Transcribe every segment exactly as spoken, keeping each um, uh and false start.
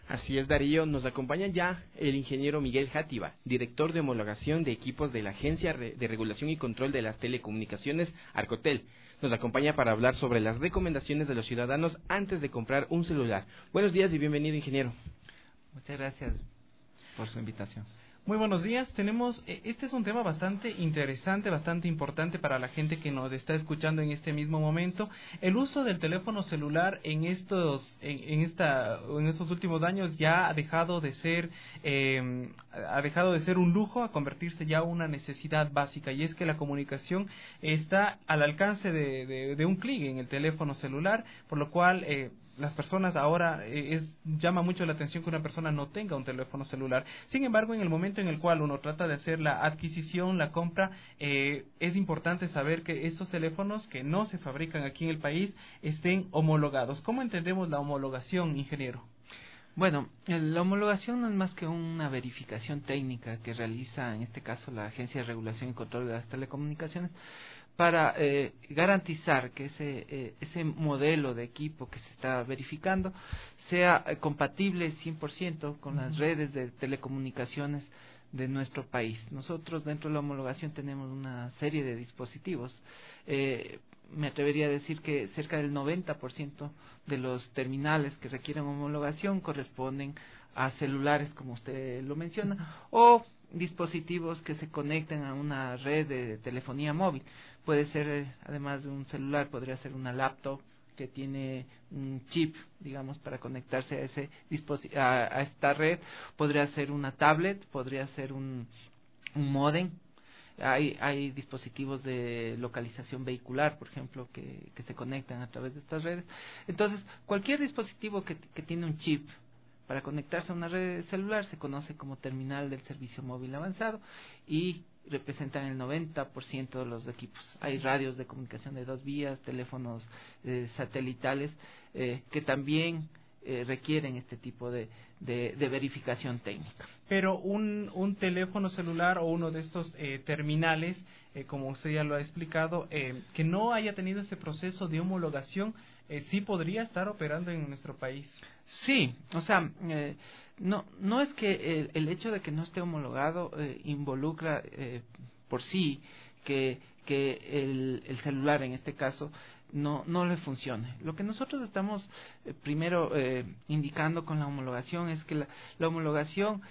Así es, Darío. Nos acompaña ya el ingeniero Miguel Játiva, director de homologación de equipos de la Agencia de Regulación y Control de las Telecomunicaciones, Arcotel. Nos acompaña para hablar sobre las recomendaciones de los ciudadanos antes de comprar un celular. Buenos días y bienvenido, ingeniero. Muchas gracias por su invitación. Muy buenos días. Tenemos, este es un tema bastante interesante, bastante importante para la gente que nos está escuchando en este mismo momento. El uso del teléfono celular en estos, en, en esta, en estos últimos años ya ha dejado de ser, eh, ha dejado de ser un lujo a convertirse ya en una necesidad básica. Y es que la comunicación está al alcance de, de, de un clic en el teléfono celular, por lo cual eh, las personas ahora eh, es llama mucho la atención que una persona no tenga un teléfono celular. Sin embargo, en el momento en el cual uno trata de hacer la adquisición, la compra, eh, es importante saber que estos teléfonos que no se fabrican aquí en el país estén homologados. ¿Cómo entendemos la homologación, ingeniero? Bueno, la homologación no es más que una verificación técnica que realiza, en este caso, la Agencia de Regulación y Control de las Telecomunicaciones, para eh, garantizar que ese eh, ese modelo de equipo que se está verificando sea eh, compatible cien por ciento con las redes de telecomunicaciones de nuestro país. Nosotros dentro de la homologación tenemos una serie de dispositivos. Eh, me atrevería a decir que cerca del noventa por ciento de los terminales que requieren homologación corresponden a celulares, como usted lo menciona, o dispositivos que se conectan a una red de telefonía móvil. Puede ser, eh, además de un celular, podría ser una laptop que tiene un chip, digamos, para conectarse a ese disposi- a, a esta red. Podría ser una tablet, podría ser un, un módem. Hay, hay dispositivos de localización vehicular, por ejemplo, que, que se conectan a través de estas redes. Entonces, cualquier dispositivo que, que tiene un chip para conectarse a una red celular se conoce como terminal del servicio móvil avanzado y representan el noventa por ciento de los equipos. Hay radios de comunicación de dos vías, teléfonos eh, satelitales eh, que también eh, requieren este tipo de, de, de verificación técnica. Pero un, un teléfono celular o uno de estos eh, terminales, eh, como usted ya lo ha explicado, eh, que no haya tenido ese proceso de homologación, eh, ¿sí podría estar operando en nuestro país? Sí, o sea, eh, no no es que el, el hecho de que no esté homologado eh, involucra eh, por sí que, que el, el celular, en este caso, no no le funcione. Lo que nosotros estamos eh, primero eh, indicando con la homologación es que la, la homologación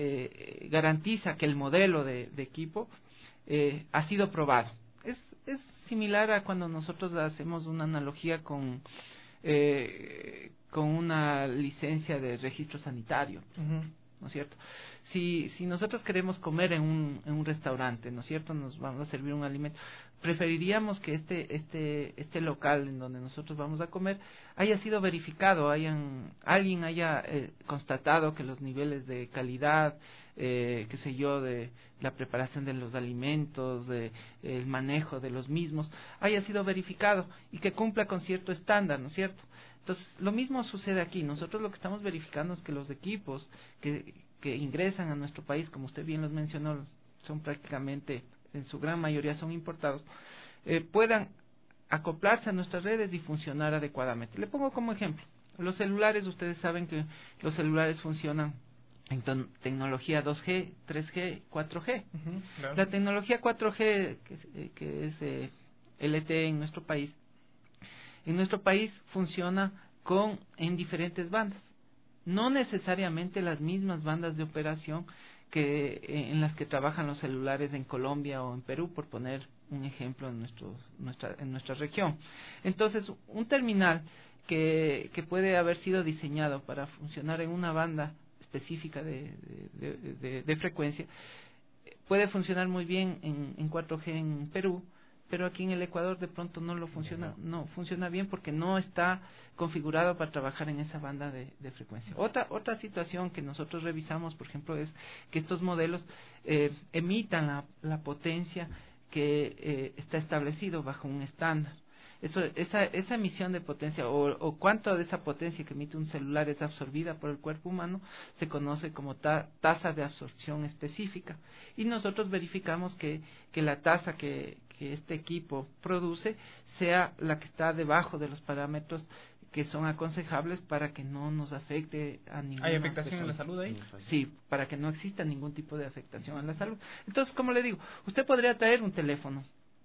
eh, garantiza que el modelo de, de equipo eh, ha sido probado. Es, es similar a cuando nosotros hacemos una analogía con eh, con una licencia de registro sanitario, uh-huh. ¿no es cierto? Si si nosotros queremos comer en un en un restaurante, ¿no es cierto? Nos vamos a servir un alimento. Preferiríamos que este este este local en donde nosotros vamos a comer haya sido verificado, hayan alguien haya eh, constatado que los niveles de calidad, eh, qué sé yo, de la preparación de los alimentos, de el manejo de los mismos, haya sido verificado y que cumpla con cierto estándar, ¿no es cierto? Entonces, lo mismo sucede aquí. Nosotros lo que estamos verificando es que los equipos que, que ingresan a nuestro país, como usted bien los mencionó, son prácticamente, en su gran mayoría son importados, eh, puedan acoplarse a nuestras redes y funcionar adecuadamente. Le pongo como ejemplo, los celulares, ustedes saben que los celulares funcionan en tecnología dos G, tres G, cuatro G. Uh-huh, claro. La tecnología cuatro G, que es, eh, que es eh, L T E en nuestro país, en nuestro país funciona con en diferentes bandas, no necesariamente las mismas bandas de operación que eh, en las que trabajan los celulares en Colombia o en Perú, por poner un ejemplo en nuestro nuestra en nuestra región. Entonces, un terminal que que puede haber sido diseñado para funcionar en una banda específica de de, de, de, de frecuencia puede funcionar muy bien en, en cuatro G en Perú, pero aquí en el Ecuador de pronto no lo funciona, no funciona bien porque no está configurado para trabajar en esa banda de, de frecuencia. Otra otra situación que nosotros revisamos, por ejemplo, es que estos modelos eh, emitan la, la potencia que eh, está establecido bajo un estándar. Eso, esa, esa emisión de potencia o, o cuánto de esa potencia que emite un celular es absorbida por el cuerpo humano se conoce como ta, tasa de absorción específica, y nosotros verificamos que, que la tasa que, que este equipo produce sea la que está debajo de los parámetros que son aconsejables para que no nos afecte a ninguna ¿Hay afectación persona. en la salud ahí? Sí, para que no exista ningún tipo de afectación a la salud. Entonces, como le digo, usted podría traer un teléfono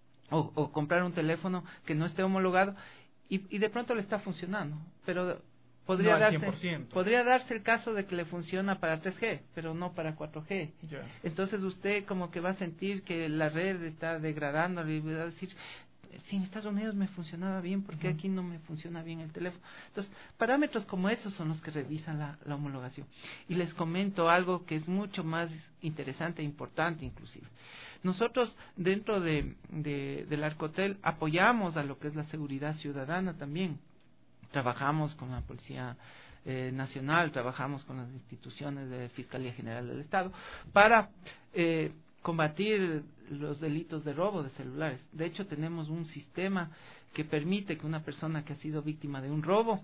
o, o comprar un teléfono que no esté homologado y, y de pronto le está funcionando, pero podría No al darse cien por ciento. podría darse el caso de que le funciona para tres G, pero no para cuatro G. Ya. Entonces usted como que va a sentir que la red está degradando y va a decir, si en Estados Unidos me funcionaba bien, ¿por qué Uh-huh. aquí no me funciona bien el teléfono? Entonces, parámetros como esos son los que revisan la, la homologación. Y les comento algo que es mucho más interesante e importante inclusive. Nosotros dentro de, de, del Arcotel apoyamos a lo que es la seguridad ciudadana también. Trabajamos con la Policía eh, Nacional, trabajamos con las instituciones de Fiscalía General del Estado para eh, combatir los delitos de robo de celulares. De hecho, tenemos un sistema que permite que una persona que ha sido víctima de un robo,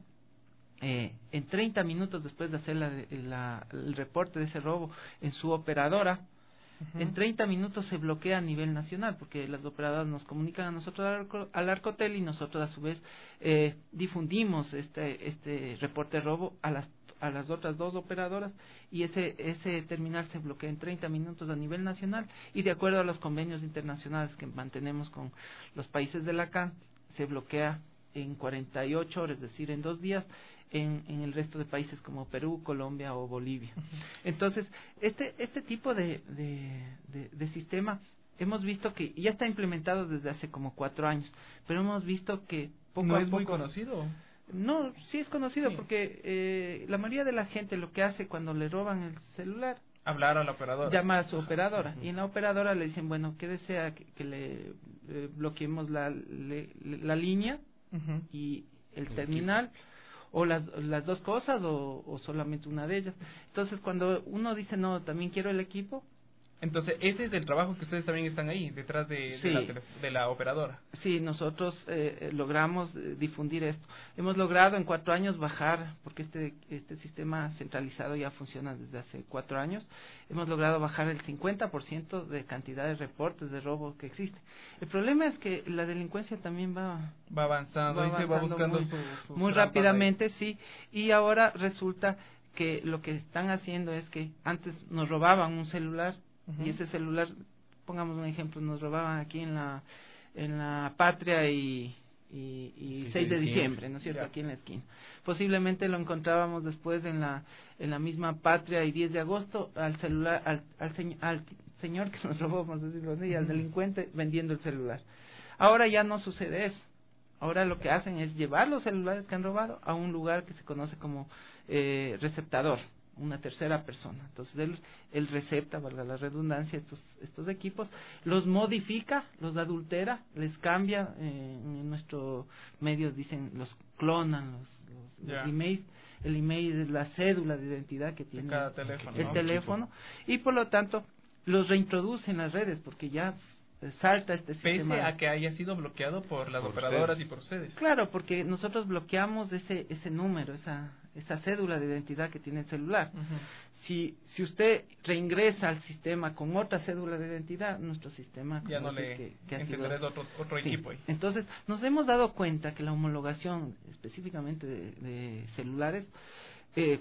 eh, en treinta minutos después de hacer la, la, el reporte de ese robo en su operadora, uh-huh. en treinta minutos se bloquea a nivel nacional, porque las operadoras nos comunican a nosotros al, arco, al Arcotel y nosotros a su vez eh, difundimos este, este reporte de robo a las a las otras dos operadoras y ese ese terminal se bloquea en treinta minutos a nivel nacional y de acuerdo a los convenios internacionales que mantenemos con los países de la C A N se bloquea en cuarenta y ocho horas, es decir, en dos días en, en el resto de países como Perú, Colombia o Bolivia. Entonces, este este tipo de, de, de, de sistema hemos visto que ya está implementado desde hace como cuatro años, pero hemos visto que poco ¿No a es poco... muy conocido? No, sí es conocido Sí. porque eh, la mayoría de la gente lo que hace cuando le roban el celular, hablar a la operadora, llama a su operadora, uh-huh. y en la operadora le dicen, bueno, ¿qué desea? Que, que le eh, bloqueemos la, le, la línea uh-huh. y el, el terminal, equipo. o las, las dos cosas o, o solamente una de ellas. Entonces, cuando uno dice, no, también quiero el equipo. Entonces, ese es el trabajo que ustedes también están ahí, detrás de, sí. de, la, tele, de la operadora. Sí, nosotros eh, logramos eh, difundir esto. Hemos logrado en cuatro años bajar, porque este este sistema centralizado ya funciona desde hace cuatro años, hemos logrado bajar el cincuenta por ciento de cantidad de reportes de robo que existe. El problema es que la delincuencia también va... Va avanzando, va y se va buscando muy, su, sus muy rápidamente, sí, y ahora resulta que lo que están haciendo es que antes nos robaban un celular, uh-huh. y ese celular, pongamos un ejemplo, nos robaban aquí en la en la Patria y, y, y sí, seis de diciembre, ¿no es cierto? Yeah. Aquí en la esquina. Posiblemente lo encontrábamos después en la en la misma Patria y diez de agosto al celular al al, señ, al señor que nos robó, vamos a decirlo así, uh-huh. al delincuente vendiendo el celular. Ahora ya no sucede eso. Ahora lo que hacen es llevar los celulares que han robado a un lugar que se conoce como eh, receptador, una tercera persona. Entonces él, él recepta, valga la redundancia, estos estos equipos, los modifica, los adultera, les cambia, eh, en nuestros medios dicen, los clonan, los, los, yeah. los emails. El email es la cédula de identidad que tiene cada teléfono, el ¿no? teléfono, y por lo tanto los reintroduce en las redes, porque ya salta este sistema. Pese a que haya sido bloqueado por las por operadoras ustedes. y por ustedes. Claro, porque nosotros bloqueamos ese ese número, esa esa cédula de identidad que tiene el celular. Uh-huh. Si si usted reingresa al sistema con otra cédula de identidad, nuestro sistema ya no le que, que ha sido, otro otro sí. equipo ahí. Entonces, nos hemos dado cuenta que la homologación específicamente de, de celulares eh,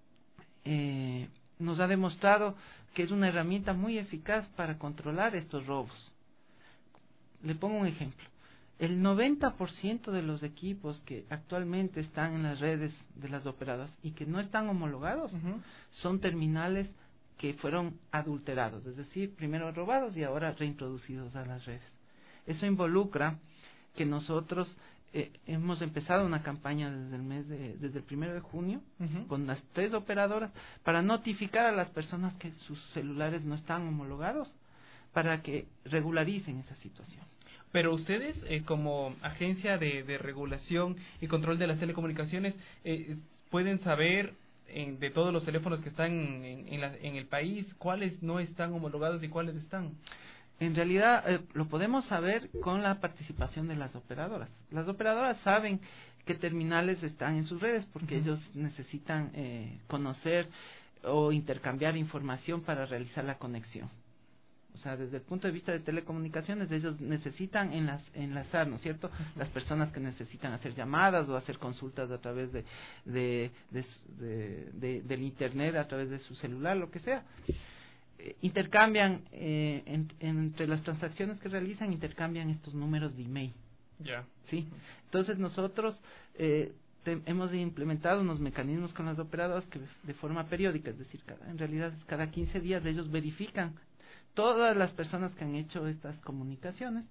eh, nos ha demostrado que es una herramienta muy eficaz para controlar estos robos. Le pongo un ejemplo. El noventa por ciento de los equipos que actualmente están en las redes de las operadoras y que no están homologados uh-huh. son terminales que fueron adulterados, es decir, primero robados y ahora reintroducidos a las redes. Eso involucra que nosotros eh, hemos empezado una campaña desde el mes de, desde el primero de junio uh-huh. con las tres operadoras para notificar a las personas que sus celulares no están homologados, para que regularicen esa situación. Pero ustedes, eh, como agencia de, de regulación y control de las telecomunicaciones, eh, pueden saber en, de todos los teléfonos que están en, en, la, en el país cuáles no están homologados y cuáles están. En realidad, eh, lo podemos saber con la participación de las operadoras. Las operadoras saben qué terminales están en sus redes porque uh-huh. ellos necesitan eh, conocer o intercambiar información para realizar la conexión. O sea, desde el punto de vista de telecomunicaciones, ellos necesitan enlaz, enlazar, ¿no es cierto? Uh-huh. Las personas que necesitan hacer llamadas o hacer consultas a través de, de, de, de, de del internet, a través de su celular, lo que sea. Eh, intercambian, eh, en, entre las transacciones que realizan, intercambian estos números de email. Ya. Yeah. ¿Sí? Entonces nosotros eh, te, hemos implementado unos mecanismos con las operadoras que de forma periódica, es decir, cada, en realidad cada quince días ellos verifican todas las personas que han hecho estas comunicaciones,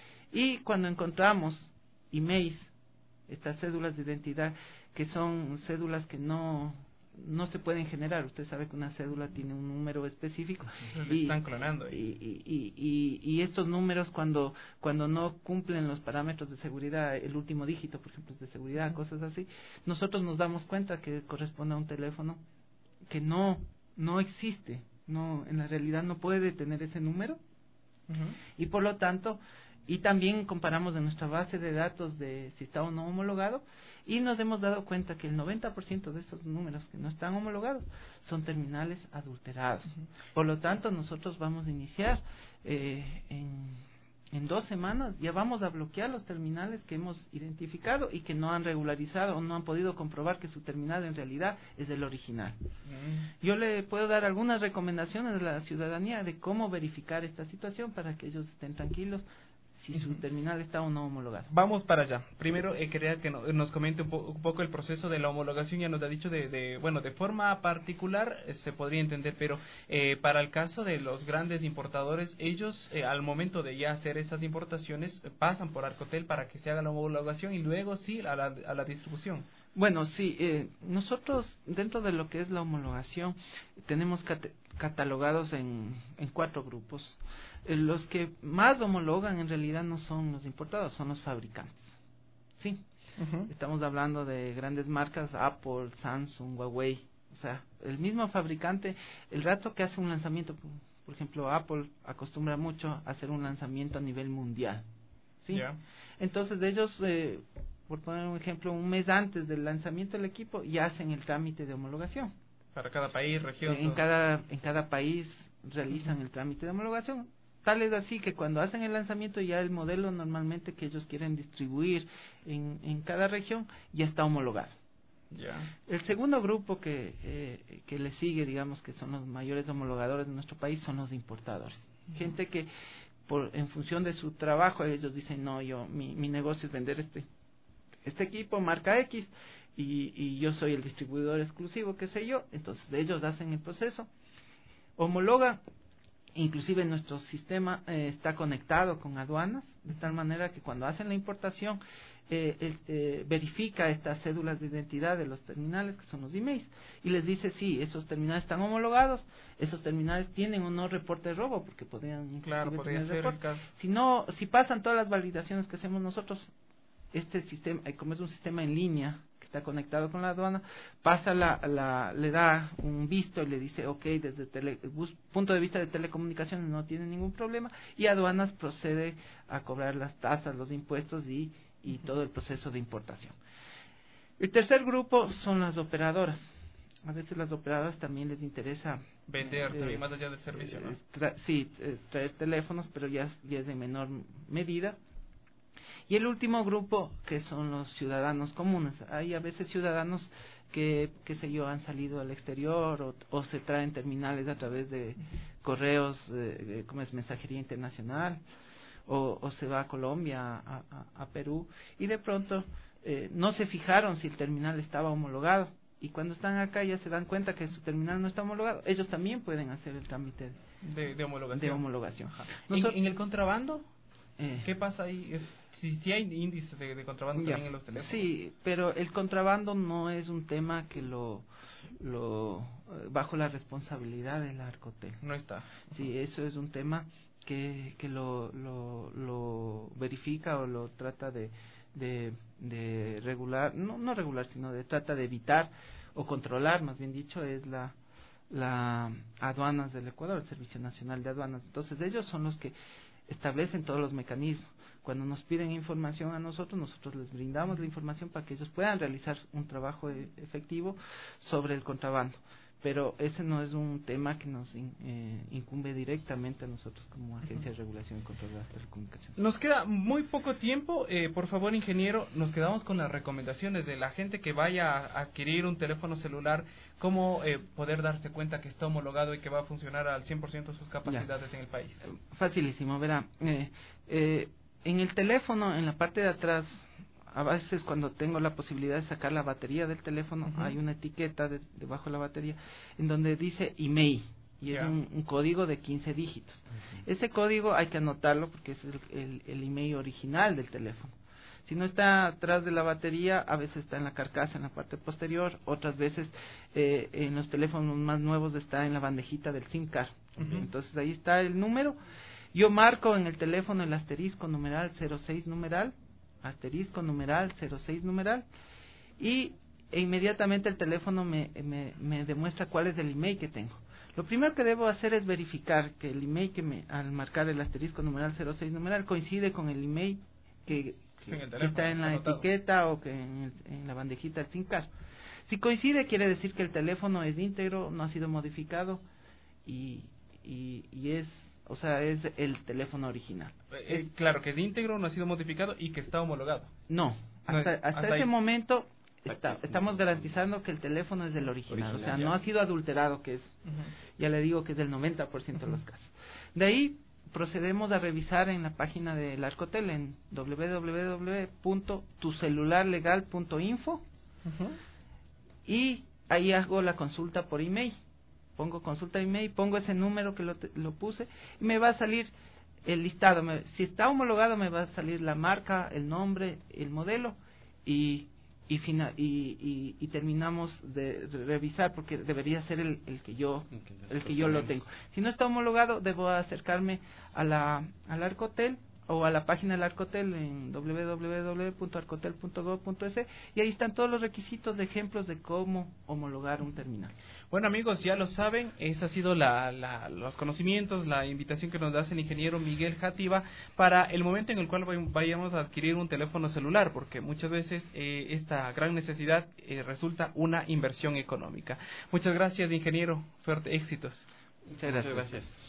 y cuando encontramos emails, estas cédulas de identidad, que son cédulas que no no se pueden generar, usted sabe que una cédula tiene un número específico y están clonando y, y, y, y, y estos números cuando cuando no cumplen los parámetros de seguridad, el último dígito por ejemplo es de seguridad, uh-huh. cosas así, nosotros nos damos cuenta que corresponde a un teléfono que no no existe, no, en la realidad no puede tener ese número, uh-huh. y por lo tanto, y también comparamos en nuestra base de datos de si está o no homologado, y nos hemos dado cuenta que el noventa por ciento de esos números que no están homologados son terminales adulterados. Uh-huh. Por lo tanto, nosotros vamos a iniciar eh, en en dos semanas, ya vamos a bloquear los terminales que hemos identificado y que no han regularizado o no han podido comprobar que su terminal en realidad es el original. Mm. Yo le puedo dar algunas recomendaciones a la ciudadanía de cómo verificar esta situación para que ellos estén tranquilos si su terminal está o no homologado. Vamos para allá. Primero, eh, quería que no, nos comente un, po un poco el proceso de la homologación. Ya nos ha dicho de, de bueno, de forma particular eh, se podría entender, pero eh, para el caso de los grandes importadores, ellos eh, al momento de ya hacer esas importaciones eh, pasan por Arcotel para que se haga la homologación y luego sí a la, a la distribución. Bueno, sí, eh, nosotros dentro de lo que es la homologación tenemos cat catalogados en, en cuatro grupos. Eh, los que más homologan en realidad no son los importados, son los fabricantes. Sí, uh-huh. Estamos hablando de grandes marcas, Apple, Samsung, Huawei. O sea, el mismo fabricante, el rato que hace un lanzamiento, por ejemplo, Apple acostumbra mucho a hacer un lanzamiento a nivel mundial. Sí, yeah. Entonces ellos... Eh, por poner un ejemplo, un mes antes del lanzamiento del equipo ya hacen el trámite de homologación. Para cada país, región. En cada, en cada país realizan uh-huh. el trámite de homologación. Tal es así que cuando hacen el lanzamiento ya el modelo normalmente que ellos quieren distribuir en, en cada región ya está homologado. Yeah. El segundo grupo que, eh, que le sigue, digamos que son los mayores homologadores de nuestro país, son los importadores. Uh-huh. Gente que por en función de su trabajo ellos dicen, no, yo mi, mi negocio es vender este este equipo marca X y, y yo soy el distribuidor exclusivo, qué sé yo, entonces ellos hacen el proceso, homologan, inclusive nuestro sistema eh, está conectado con aduanas, de tal manera que cuando hacen la importación eh, el, eh, verifica estas cédulas de identidad de los terminales, que son los emails, y les dice si sí, esos terminales están homologados, esos terminales tienen o no reporte de robo, porque podrían claro, podría ser el caso. Si no, si pasan todas las validaciones que hacemos nosotros, este sistema, como es un sistema en línea que está conectado con la aduana, pasa la, la le da un visto y le dice, ok, desde el punto de vista de telecomunicaciones no tiene ningún problema, y aduanas procede a cobrar las tasas, los impuestos y, y todo el proceso de importación. El tercer grupo son las operadoras. A veces las operadoras también les interesa vender, eh, más allá del servicio, ¿no? Tra sí, eh, traer teléfonos, pero ya, ya es de menor medida. Y el último grupo, que son los ciudadanos comunes. Hay a veces ciudadanos que, qué sé yo, han salido al exterior o, o se traen terminales a través de correos, eh, como es mensajería internacional, o, o se va a Colombia, a, a, a Perú, y de pronto eh, no se fijaron si el terminal estaba homologado. Y cuando están acá ya se dan cuenta que su terminal no está homologado. Ellos también pueden hacer el trámite de, de, de homologación. De homologación. ¿En, ¿En el contrabando? Eh, ¿Qué pasa ahí? Si, si hay índices de, de contrabando ya, también en los teléfonos. Sí, pero el contrabando no es un tema que lo, lo bajo la responsabilidad del Arcotel. No está. Sí, eso es un tema que, que lo, lo, lo verifica o lo trata de, de, de regular, no, no regular, sino de trata de evitar o controlar, más bien dicho, es la la aduanas del Ecuador, el Servicio Nacional de Aduanas. Entonces ellos son los que establecen todos los mecanismos. Cuando nos piden información a nosotros, nosotros les brindamos la información para que ellos puedan realizar un trabajo e efectivo sobre el contrabando. pero ese no es un tema que nos in, eh, incumbe directamente a nosotros como Agencia de Regulación y Control de las Telecomunicaciones. Nos queda muy poco tiempo, eh, por favor, ingeniero, nos quedamos con las recomendaciones de la gente que vaya a adquirir un teléfono celular, cómo eh, poder darse cuenta que está homologado y que va a funcionar al cien por ciento sus capacidades ya. en el país. Facilísimo, verá, eh, eh, en el teléfono, en la parte de atrás, a veces cuando tengo la posibilidad de sacar la batería del teléfono, uh-huh. hay una etiqueta de, debajo de la batería en donde dice email y yeah. es un, un código de quince dígitos. Uh-huh. Ese código hay que anotarlo porque es el, el, el email original del teléfono. Si no está atrás de la batería, a veces está en la carcasa, en la parte posterior, otras veces eh, en los teléfonos más nuevos está en la bandejita del SIM card. Uh-huh. Entonces ahí está el número. Yo marco en el teléfono el asterisco numeral cero seis numeral, asterisco numeral cero seis numeral, y e inmediatamente el teléfono me, me, me demuestra cuál es el email que tengo. Lo primero que debo hacer es verificar que el email que me, al marcar el asterisco numeral cero seis numeral, coincide con el email que, que, sí, que está en la anotado. etiqueta o que en, el, en la bandejita del SIM card. Si coincide, quiere decir que el teléfono es íntegro, no ha sido modificado y, y, y es O sea, es el teléfono original. Eh, es, claro, que es íntegro, no ha sido modificado y que está homologado. No, hasta, no es, hasta, hasta ese ahí. momento está, estamos garantizando que el teléfono es del original. original o sea, ya. no ha sido adulterado, que es, uh-huh. ya le digo que es del noventa por ciento uh-huh. de los casos. De ahí procedemos a revisar en la página del Arcotel en doble u doble u doble u punto tu celular legal punto info uh-huh. y ahí hago la consulta por email. Pongo consulta email, pongo ese número que lo, lo puse y me va a salir el listado. Me, si está homologado me va a salir la marca, el nombre, el modelo y y, fina, y, y, y terminamos de, de revisar porque debería ser el, el que yo el que yo lo tengo. Si no está homologado debo acercarme a la al Arcotel o a la página del Arcotel en doble u doble u doble u punto arcotel punto gob punto es y ahí están todos los requisitos de ejemplos de cómo homologar un terminal. Bueno amigos, ya lo saben, esa ha sido la, la, los conocimientos, la invitación que nos hace el ingeniero Miguel Játiva para el momento en el cual vayamos a adquirir un teléfono celular, porque muchas veces eh, esta gran necesidad eh, resulta una inversión económica. Muchas gracias ingeniero, suerte, éxitos. Muchas gracias. Muchas gracias.